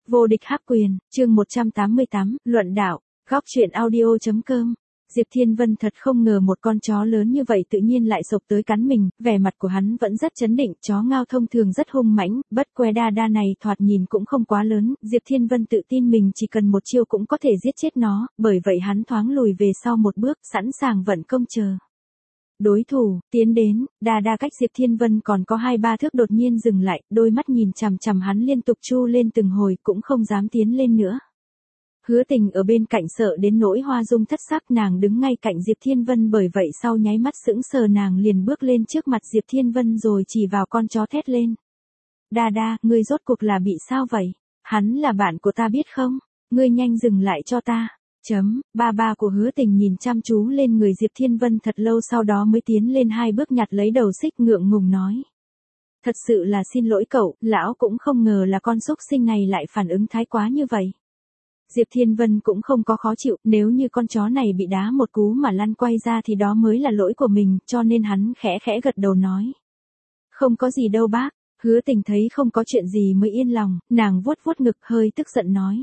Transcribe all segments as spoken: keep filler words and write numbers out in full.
Vô địch hắc quyền, chương một trăm tám mươi tám, luận đạo, góc truyện audio.com. Diệp Thiên Vân thật không ngờ một con chó lớn như vậy tự nhiên lại sộc tới cắn mình, vẻ mặt của hắn vẫn rất chấn định, chó ngao thông thường rất hung mãnh, bất que đa đa này thoạt nhìn cũng không quá lớn, Diệp Thiên Vân tự tin mình chỉ cần một chiêu cũng có thể giết chết nó, bởi vậy hắn thoáng lùi về sau một bước, sẵn sàng vận công chờ. Đối thủ, tiến đến, đa đa cách Diệp Thiên Vân còn có hai ba thước đột nhiên dừng lại, đôi mắt nhìn chằm chằm hắn liên tục chu lên từng hồi cũng không dám tiến lên nữa. Hứa Tình ở bên cạnh sợ đến nỗi hoa dung thất sắc, nàng đứng ngay cạnh Diệp Thiên Vân, bởi vậy sau nháy mắt sững sờ nàng liền bước lên trước mặt Diệp Thiên Vân rồi chỉ vào con chó thét lên. Đa đa, ngươi rốt cuộc là bị sao vậy? Hắn là bạn của ta biết không? Ngươi nhanh dừng lại cho ta. Chấm, ba ba của Hứa Tình nhìn chăm chú lên người Diệp Thiên Vân thật lâu sau đó mới tiến lên hai bước nhặt lấy đầu xích ngượng ngùng nói. Thật sự là xin lỗi cậu, lão cũng không ngờ là con xúc sinh này lại phản ứng thái quá như vậy. Diệp Thiên Vân cũng không có khó chịu, nếu như con chó này bị đá một cú mà lăn quay ra thì đó mới là lỗi của mình, cho nên hắn khẽ khẽ gật đầu nói. Không có gì đâu bác, Hứa Tình thấy không có chuyện gì mới yên lòng, nàng vuốt vuốt ngực hơi tức giận nói.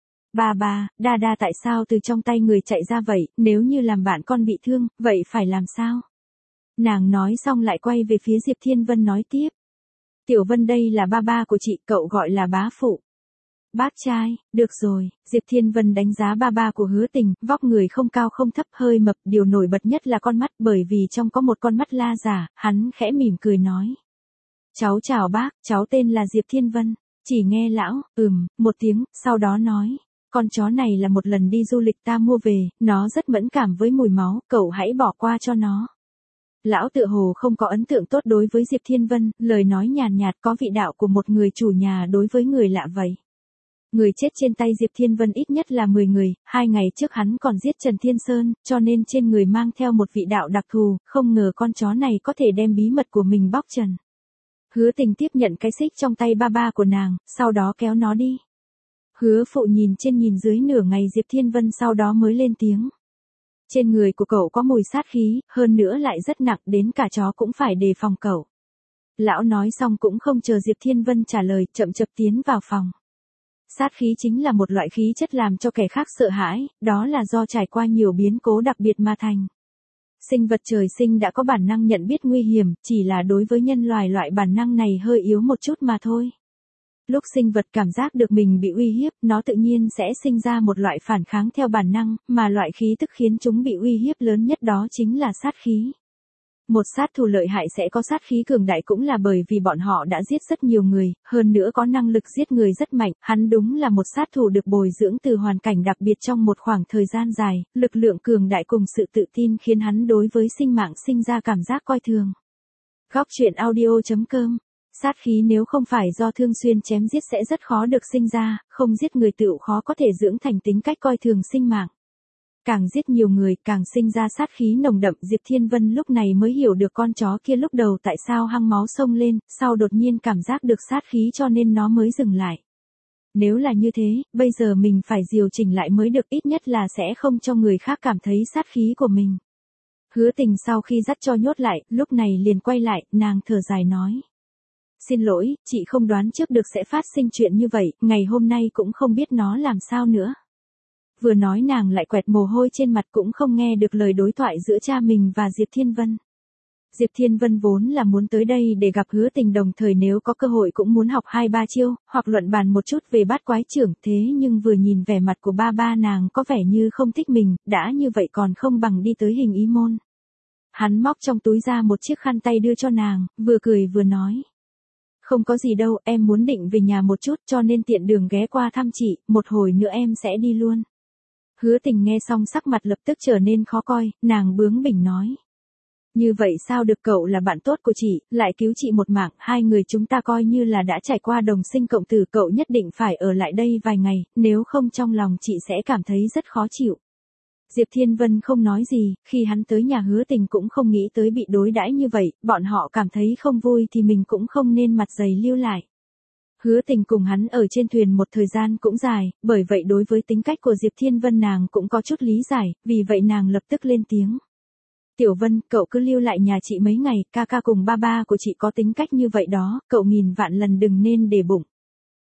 Ba ba, đa đa tại sao từ trong tay người chạy ra vậy, nếu như làm bạn con bị thương, vậy phải làm sao? Nàng nói xong lại quay về phía Diệp Thiên Vân nói tiếp. Tiểu Vân đây là ba ba của chị, cậu gọi là bá phụ. Bác trai, được rồi, Diệp Thiên Vân đánh giá ba ba của Hứa Tình, vóc người không cao không thấp hơi mập, điều nổi bật nhất là con mắt, bởi vì trong có một con mắt la giả, hắn khẽ mỉm cười nói. Cháu chào bác, cháu tên là Diệp Thiên Vân, chỉ nghe lão, ừm, một tiếng, sau đó nói. Con chó này là một lần đi du lịch ta mua về, nó rất mẫn cảm với mùi máu, cậu hãy bỏ qua cho nó. Lão tựa hồ không có ấn tượng tốt đối với Diệp Thiên Vân, lời nói nhàn nhạt có vị đạo của một người chủ nhà đối với người lạ vậy. Người chết trên tay Diệp Thiên Vân ít nhất là mười người, hai ngày trước hắn còn giết Trần Thiên Sơn, cho nên trên người mang theo một vị đạo đặc thù, không ngờ con chó này có thể đem bí mật của mình bóc trần. Hứa Tình tiếp nhận cái xích trong tay ba ba của nàng, sau đó kéo nó đi. Hứa phụ nhìn trên nhìn dưới nửa ngày Diệp Thiên Vân sau đó mới lên tiếng. Trên người của cậu có mùi sát khí, hơn nữa lại rất nặng đến cả chó cũng phải đề phòng cậu. Lão nói xong cũng không chờ Diệp Thiên Vân trả lời, chậm chậm tiến vào phòng. Sát khí chính là một loại khí chất làm cho kẻ khác sợ hãi, đó là do trải qua nhiều biến cố đặc biệt mà thành. Sinh vật trời sinh đã có bản năng nhận biết nguy hiểm, chỉ là đối với nhân loài loại bản năng này hơi yếu một chút mà thôi. Lúc sinh vật cảm giác được mình bị uy hiếp, nó tự nhiên sẽ sinh ra một loại phản kháng theo bản năng, mà loại khí tức khiến chúng bị uy hiếp lớn nhất đó chính là sát khí. Một sát thủ lợi hại sẽ có sát khí cường đại cũng là bởi vì bọn họ đã giết rất nhiều người, hơn nữa có năng lực giết người rất mạnh, hắn đúng là một sát thủ được bồi dưỡng từ hoàn cảnh đặc biệt trong một khoảng thời gian dài, lực lượng cường đại cùng sự tự tin khiến hắn đối với sinh mạng sinh ra cảm giác coi thường. Góc truyện audio.com. Sát khí nếu không phải do thường xuyên chém giết sẽ rất khó được sinh ra, không giết người tựu khó có thể dưỡng thành tính cách coi thường sinh mạng. Càng giết nhiều người càng sinh ra sát khí nồng đậm, Diệp Thiên Vân lúc này mới hiểu được con chó kia lúc đầu tại sao hăng máu xông lên, sau đột nhiên cảm giác được sát khí cho nên nó mới dừng lại. Nếu là như thế, bây giờ mình phải điều chỉnh lại mới được, ít nhất là sẽ không cho người khác cảm thấy sát khí của mình. Hứa Tình sau khi dắt cho nhốt lại, lúc này liền quay lại, nàng thở dài nói. Xin lỗi, chị không đoán trước được sẽ phát sinh chuyện như vậy, ngày hôm nay cũng không biết nó làm sao nữa. Vừa nói nàng lại quẹt mồ hôi trên mặt cũng không nghe được lời đối thoại giữa cha mình và Diệp Thiên Vân. Diệp Thiên Vân vốn là muốn tới đây để gặp Hứa Tình, đồng thời nếu có cơ hội cũng muốn học hai ba chiêu, hoặc luận bàn một chút về bát quái trưởng, thế nhưng vừa nhìn vẻ mặt của ba ba nàng có vẻ như không thích mình, đã như vậy còn không bằng đi tới hình ý môn. Hắn móc trong túi ra một chiếc khăn tay đưa cho nàng, vừa cười vừa nói. Không có gì đâu, em muốn định về nhà một chút cho nên tiện đường ghé qua thăm chị, một hồi nữa em sẽ đi luôn. Hứa Tình nghe xong sắc mặt lập tức trở nên khó coi, nàng bướng bỉnh nói. Như vậy sao được, cậu là bạn tốt của chị, lại cứu chị một mạng, hai người chúng ta coi như là đã trải qua đồng sinh cộng tử, cậu nhất định phải ở lại đây vài ngày, nếu không trong lòng chị sẽ cảm thấy rất khó chịu. Diệp Thiên Vân không nói gì, khi hắn tới nhà Hứa Tình cũng không nghĩ tới bị đối đãi như vậy, bọn họ cảm thấy không vui thì mình cũng không nên mặt dày lưu lại. Hứa Tình cùng hắn ở trên thuyền một thời gian cũng dài, bởi vậy đối với tính cách của Diệp Thiên Vân nàng cũng có chút lý giải, vì vậy nàng lập tức lên tiếng. Tiểu Vân, cậu cứ lưu lại nhà chị mấy ngày, ca ca cùng ba ba của chị có tính cách như vậy đó, cậu nghìn vạn lần đừng nên để bụng.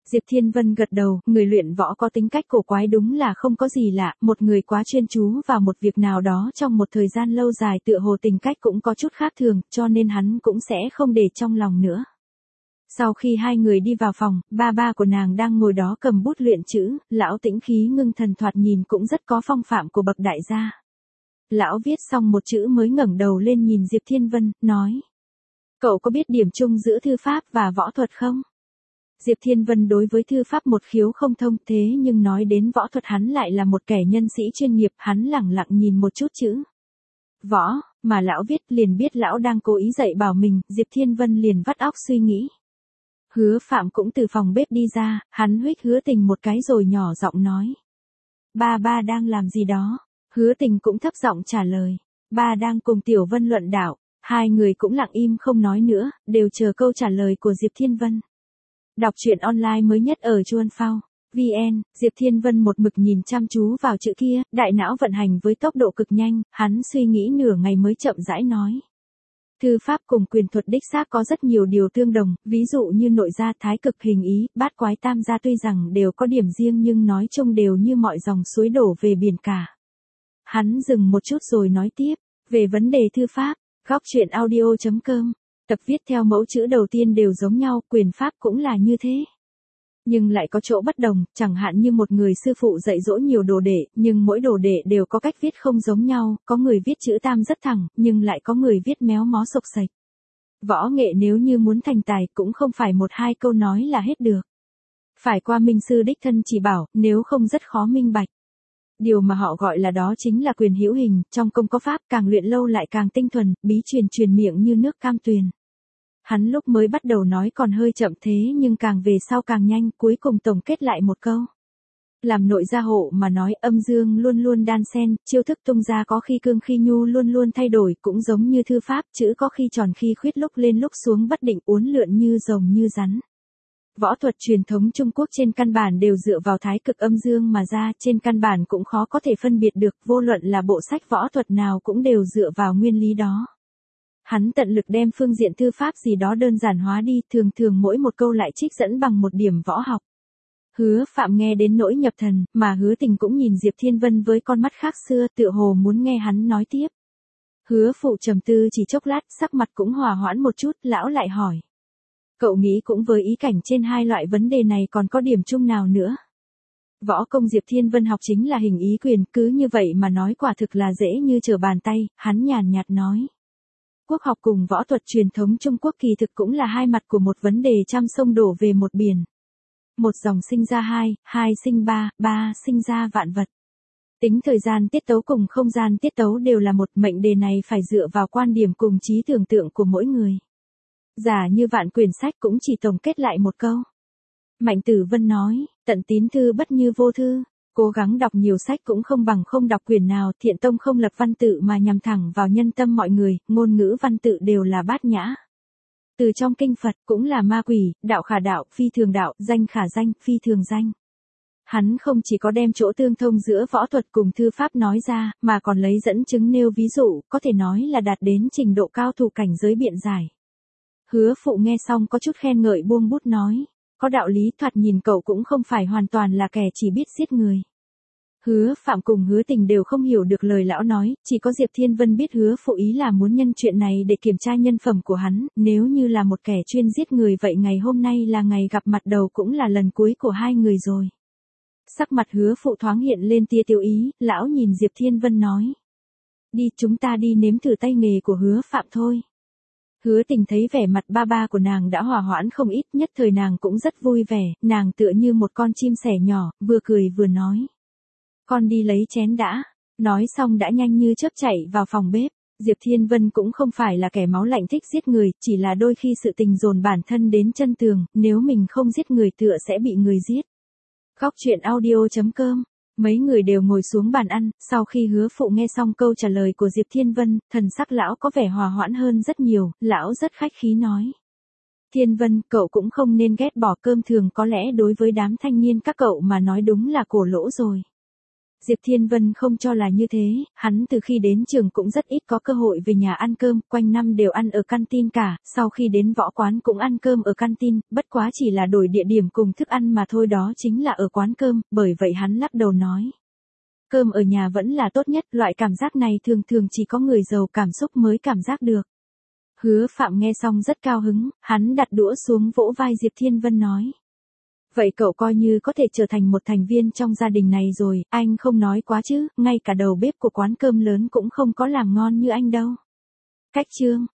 Diệp Thiên Vân gật đầu, người luyện võ có tính cách cổ quái đúng là không có gì lạ, một người quá chuyên chú vào một việc nào đó trong một thời gian lâu dài tựa hồ tính cách cũng có chút khác thường, cho nên hắn cũng sẽ không để trong lòng nữa. Sau khi hai người đi vào phòng, ba ba của nàng đang ngồi đó cầm bút luyện chữ, lão tĩnh khí ngưng thần thoạt nhìn cũng rất có phong phạm của bậc đại gia. Lão viết xong một chữ mới ngẩng đầu lên nhìn Diệp Thiên Vân, nói. Cậu có biết điểm chung giữa thư pháp và võ thuật không? Diệp Thiên Vân đối với thư pháp một khiếu không thông thế nhưng nói đến võ thuật hắn lại là một kẻ nhân sĩ chuyên nghiệp, hắn lẳng lặng nhìn một chút chữ. Võ, mà lão viết liền biết lão đang cố ý dạy bảo mình, Diệp Thiên Vân liền vắt óc suy nghĩ. Hứa Phạm cũng từ phòng bếp đi ra, hắn huých Hứa Tình một cái rồi nhỏ giọng nói. Ba ba đang làm gì đó? Hứa Tình cũng thấp giọng trả lời. Ba đang cùng Tiểu Vân luận đạo. Hai người cũng lặng im không nói nữa, đều chờ câu trả lời của Diệp Thiên Vân. Đọc truyện online mới nhất ở Chuan Phao. vê en, Diệp Thiên Vân một mực nhìn chăm chú vào chữ kia, đại não vận hành với tốc độ cực nhanh, hắn suy nghĩ nửa ngày mới chậm rãi nói. Thư pháp cùng quyền thuật đích xác có rất nhiều điều tương đồng, ví dụ như nội gia, thái cực, hình ý, bát quái, tam gia tuy rằng đều có điểm riêng nhưng nói chung đều như mọi dòng suối đổ về biển cả. Hắn dừng một chút rồi nói tiếp, về vấn đề thư pháp, góc truyện audio chấm com, tập viết theo mẫu chữ đầu tiên đều giống nhau, quyền pháp cũng là như thế. Nhưng lại có chỗ bất đồng, chẳng hạn như một người sư phụ dạy dỗ nhiều đồ đệ, nhưng mỗi đồ đệ đều có cách viết không giống nhau, có người viết chữ tam rất thẳng, nhưng lại có người viết méo mó sộc sạch. Võ nghệ nếu như muốn thành tài cũng không phải một hai câu nói là hết được. Phải qua minh sư đích thân chỉ bảo, nếu không rất khó minh bạch. Điều mà họ gọi là đó chính là quyền hữu hình, trong công có pháp càng luyện lâu lại càng tinh thuần, bí truyền truyền miệng như nước cam tuyền. Hắn lúc mới bắt đầu nói còn hơi chậm thế nhưng càng về sau càng nhanh, cuối cùng tổng kết lại một câu. Làm nội gia hộ mà nói âm dương luôn luôn đan xen, chiêu thức tung ra có khi cương khi nhu luôn luôn thay đổi, cũng giống như thư pháp, chữ có khi tròn khi khuyết, lúc lên lúc xuống bất định, uốn lượn như rồng như rắn. Võ thuật truyền thống Trung Quốc trên căn bản đều dựa vào thái cực âm dương mà ra, trên căn bản cũng khó có thể phân biệt được, vô luận là bộ sách võ thuật nào cũng đều dựa vào nguyên lý đó. Hắn tận lực đem phương diện thư pháp gì đó đơn giản hóa đi, thường thường mỗi một câu lại trích dẫn bằng một điểm võ học. Hứa Phạm nghe đến nỗi nhập thần, mà Hứa Tình cũng nhìn Diệp Thiên Vân với con mắt khác xưa, tựa hồ muốn nghe hắn nói tiếp. Hứa Phụ trầm tư chỉ chốc lát, sắc mặt cũng hòa hoãn một chút, lão lại hỏi. Cậu nghĩ cũng với ý cảnh trên hai loại vấn đề này còn có điểm chung nào nữa? Võ công Diệp Thiên Vân học chính là hình ý quyền, cứ như vậy mà nói quả thực là dễ như trở bàn tay, hắn nhàn nhạt nói. Quốc học cùng võ thuật truyền thống Trung Quốc kỳ thực cũng là hai mặt của một vấn đề trăm sông đổ về một biển. Một dòng sinh ra hai, hai sinh ba, ba sinh ra vạn vật. Tính thời gian tiết tấu cùng không gian tiết tấu đều là một, mệnh đề này phải dựa vào quan điểm cùng trí tưởng tượng của mỗi người. Giả như vạn quyển sách cũng chỉ tổng kết lại một câu. Mạnh Tử Vân nói, tận tín thư bất như vô thư. Cố gắng đọc nhiều sách cũng không bằng không đọc quyển nào, Thiện Tông không lập văn tự mà nhằm thẳng vào nhân tâm mọi người, ngôn ngữ văn tự đều là bát nhã. Từ trong kinh Phật cũng là ma quỷ, đạo khả đạo, phi thường đạo, danh khả danh, phi thường danh. Hắn không chỉ có đem chỗ tương thông giữa võ thuật cùng thư pháp nói ra, mà còn lấy dẫn chứng nêu ví dụ, có thể nói là đạt đến trình độ cao thủ cảnh giới biện giải. Hứa Phụ nghe xong có chút khen ngợi buông bút nói. Có đạo lý, thoạt nhìn cậu cũng không phải hoàn toàn là kẻ chỉ biết giết người. Hứa Phạm cùng Hứa Tình đều không hiểu được lời lão nói, chỉ có Diệp Thiên Vân biết Hứa Phụ ý là muốn nhân chuyện này để kiểm tra nhân phẩm của hắn, nếu như là một kẻ chuyên giết người vậy ngày hôm nay là ngày gặp mặt đầu cũng là lần cuối của hai người rồi. Sắc mặt Hứa Phụ thoáng hiện lên tia tiêu ý, lão nhìn Diệp Thiên Vân nói. Đi, chúng ta đi nếm thử tay nghề của Hứa Phạm thôi. Hứa Tình thấy vẻ mặt ba ba của nàng đã hòa hoãn không ít, nhất thời nàng cũng rất vui vẻ, nàng tựa như một con chim sẻ nhỏ, vừa cười vừa nói. Con đi lấy chén đã. Nói xong đã nhanh như chớp chạy vào phòng bếp. Diệp Thiên Vân cũng không phải là kẻ máu lạnh thích giết người, chỉ là đôi khi sự tình dồn bản thân đến chân tường, nếu mình không giết người tựa sẽ bị người giết. Góc truyện audio chấm com. Mấy người đều ngồi xuống bàn ăn, sau khi Hứa Phụ nghe xong câu trả lời của Diệp Thiên Vân, thần sắc lão có vẻ hòa hoãn hơn rất nhiều, lão rất khách khí nói. Thiên Vân, cậu cũng không nên ghét bỏ cơm thường, có lẽ đối với đám thanh niên các cậu mà nói đúng là cổ lỗ rồi. Diệp Thiên Vân không cho là như thế, hắn từ khi đến trường cũng rất ít có cơ hội về nhà ăn cơm, quanh năm đều ăn ở canteen cả, sau khi đến võ quán cũng ăn cơm ở canteen, bất quá chỉ là đổi địa điểm cùng thức ăn mà thôi, đó chính là ở quán cơm, bởi vậy hắn lắc đầu nói. Cơm ở nhà vẫn là tốt nhất, loại cảm giác này thường thường chỉ có người giàu cảm xúc mới cảm giác được. Hứa Phạm nghe xong rất cao hứng, hắn đặt đũa xuống vỗ vai Diệp Thiên Vân nói. Vậy cậu coi như có thể trở thành một thành viên trong gia đình này rồi, anh không nói quá chứ, ngay cả đầu bếp của quán cơm lớn cũng không có làm ngon như anh đâu. Cách chương